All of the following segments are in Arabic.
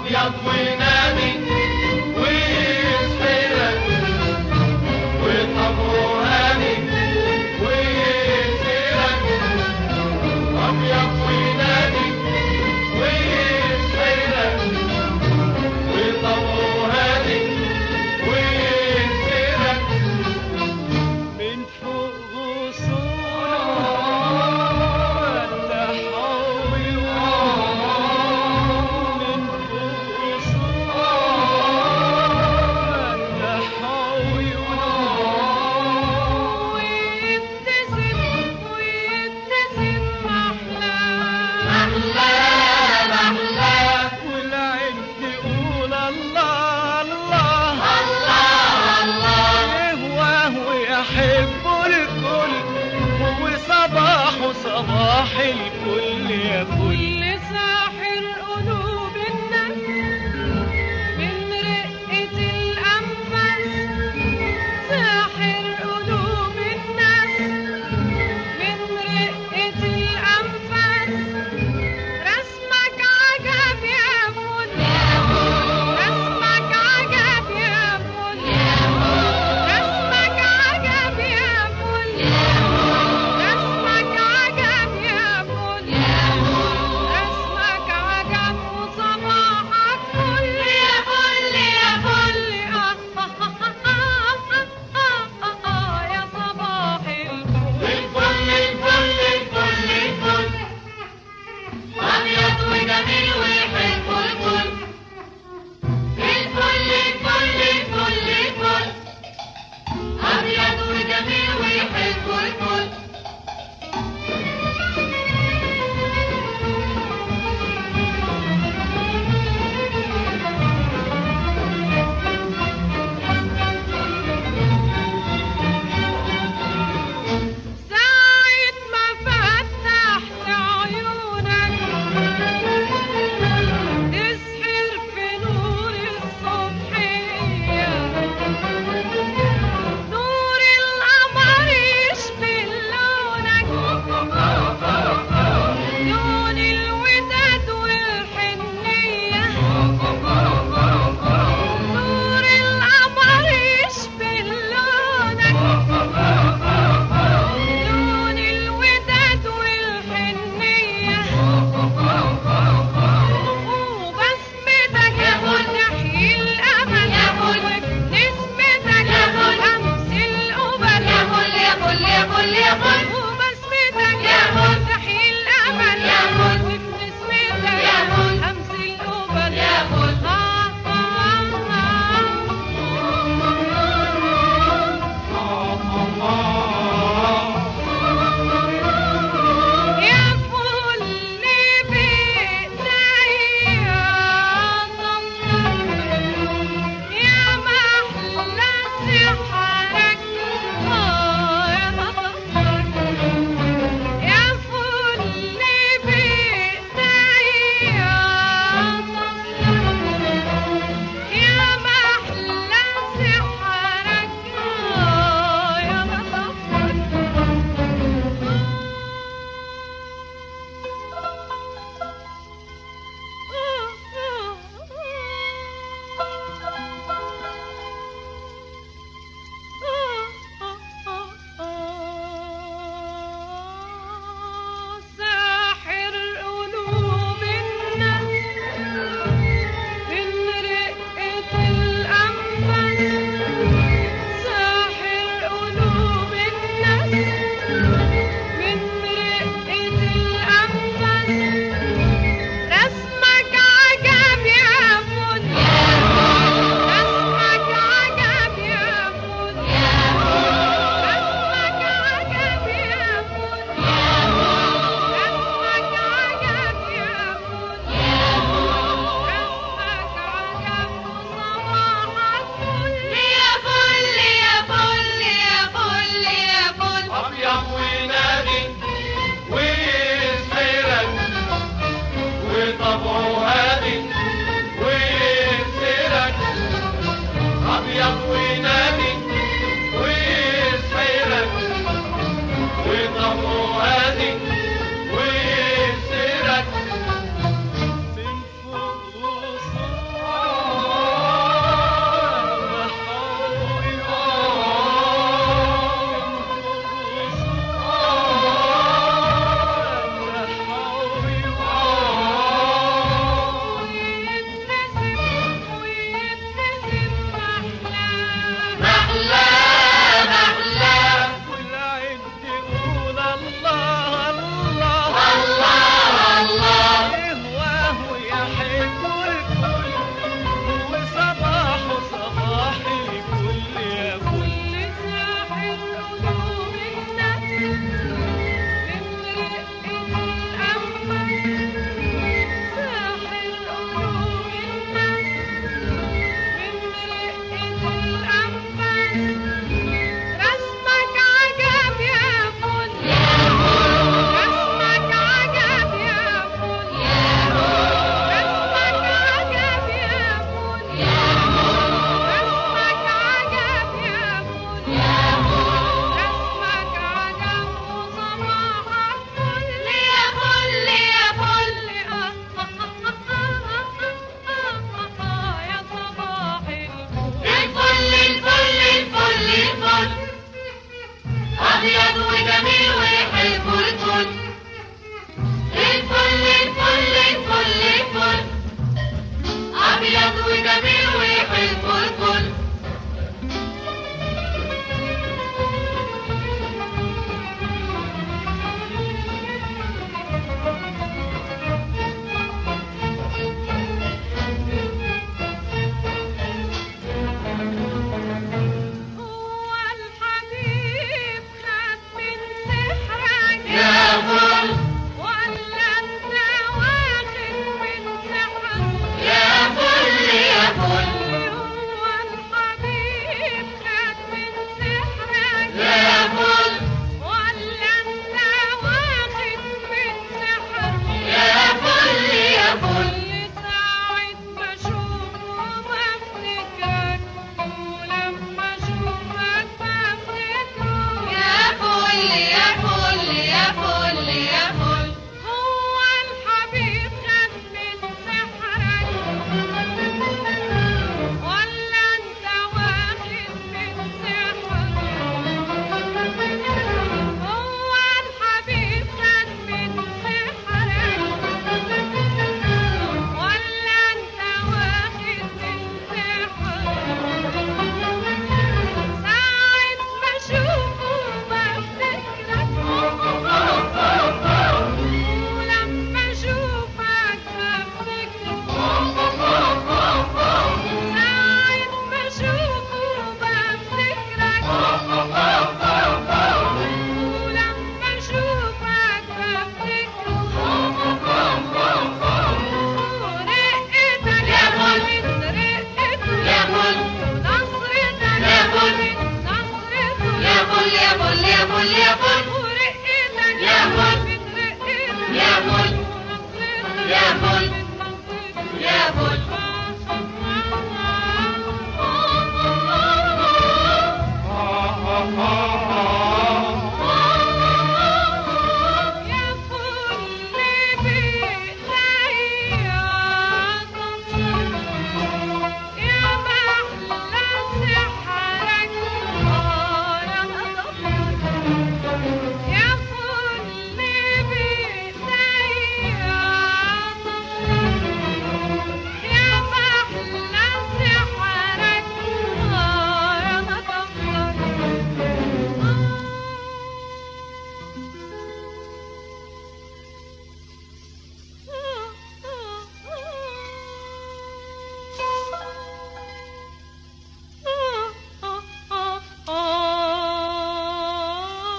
أبيض ونادي ويسحرك وطبعه هادي ويسحرك أبيض ونادي ويسحرك وطبعه هادي ويسحرك من فوق غصونه فتح عيونه من فوق غصونه فتح عيونه ويبتسم أحلام والعين تقول الله الله يهواه ويحب الكل وصباحه صباح الكل يا كل كل ساحر قلوب الناس من رقة الأنفاس ساحر قلوب الناس من رقة الأنفاس رسمك عجب يا فل رسمك عجب يا فل رسمك عجب يا فل رسمك عجب يا فل رسمك عجب وصباحك فل يا فل يا فل يا صباح الفل الفل أبيض وجميل ويحب الكل الفل أبيض وجميل ويحب الكل ساعة ما فتحت عيونك تسحر في نور الصبحية نور القمر يشبه لونك لون الوداد والحنية نور القمر يشبه لونك لون الوداد والحنية وبسمتك يا فل تحيي الأمل يا فل وبنسمتك يا فل أمس القبل يا فل وبسمتك يا فل تحيي الأمل يا فل وبنسمتك يا فل أمس القبل يا فل يا فل بإيديا يا محلى سحرك يا مطرك يا فل بإيديا يا محلى سحرك يا ساحر قلوب الناس من رقة الأنفاس ساحر قلوب الناس من رقة الأنفاس رسمك عجب يا فل رسمك عجب يا فل رسمك عجب يا فل رسمك عجب يا فل رسمك عجب وصباحك فل يا فل يا فل يا فل يا فل أبيض ونادي ويسحرك وطبعه هادي ويسحرك أبيض ونادي ويسحرك وطبعه هادي ويسحرك من فوق غصونه يا فل يا فل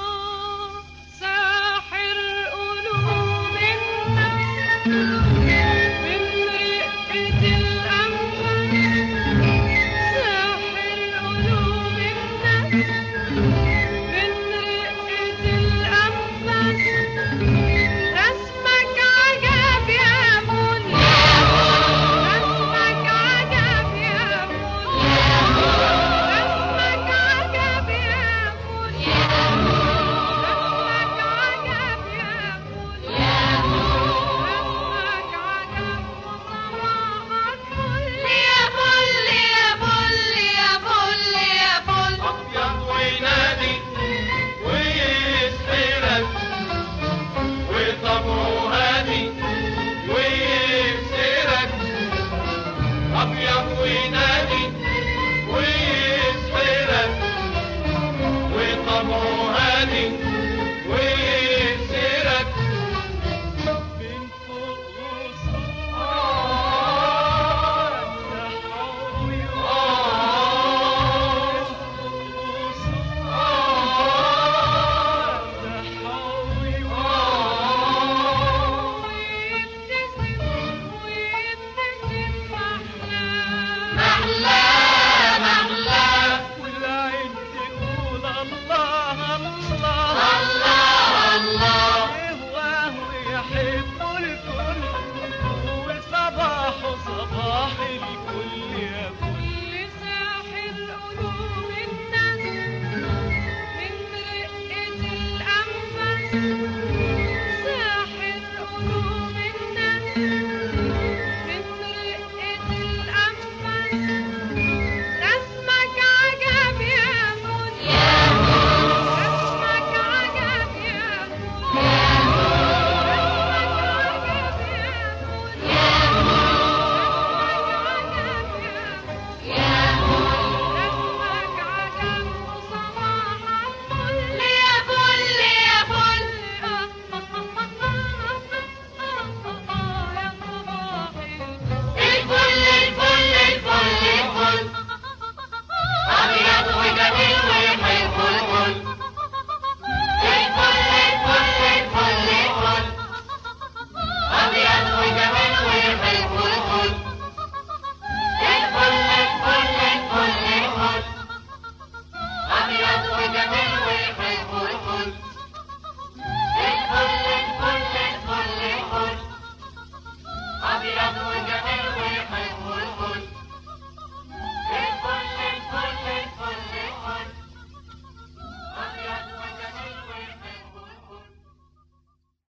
ساحر قلوب الناس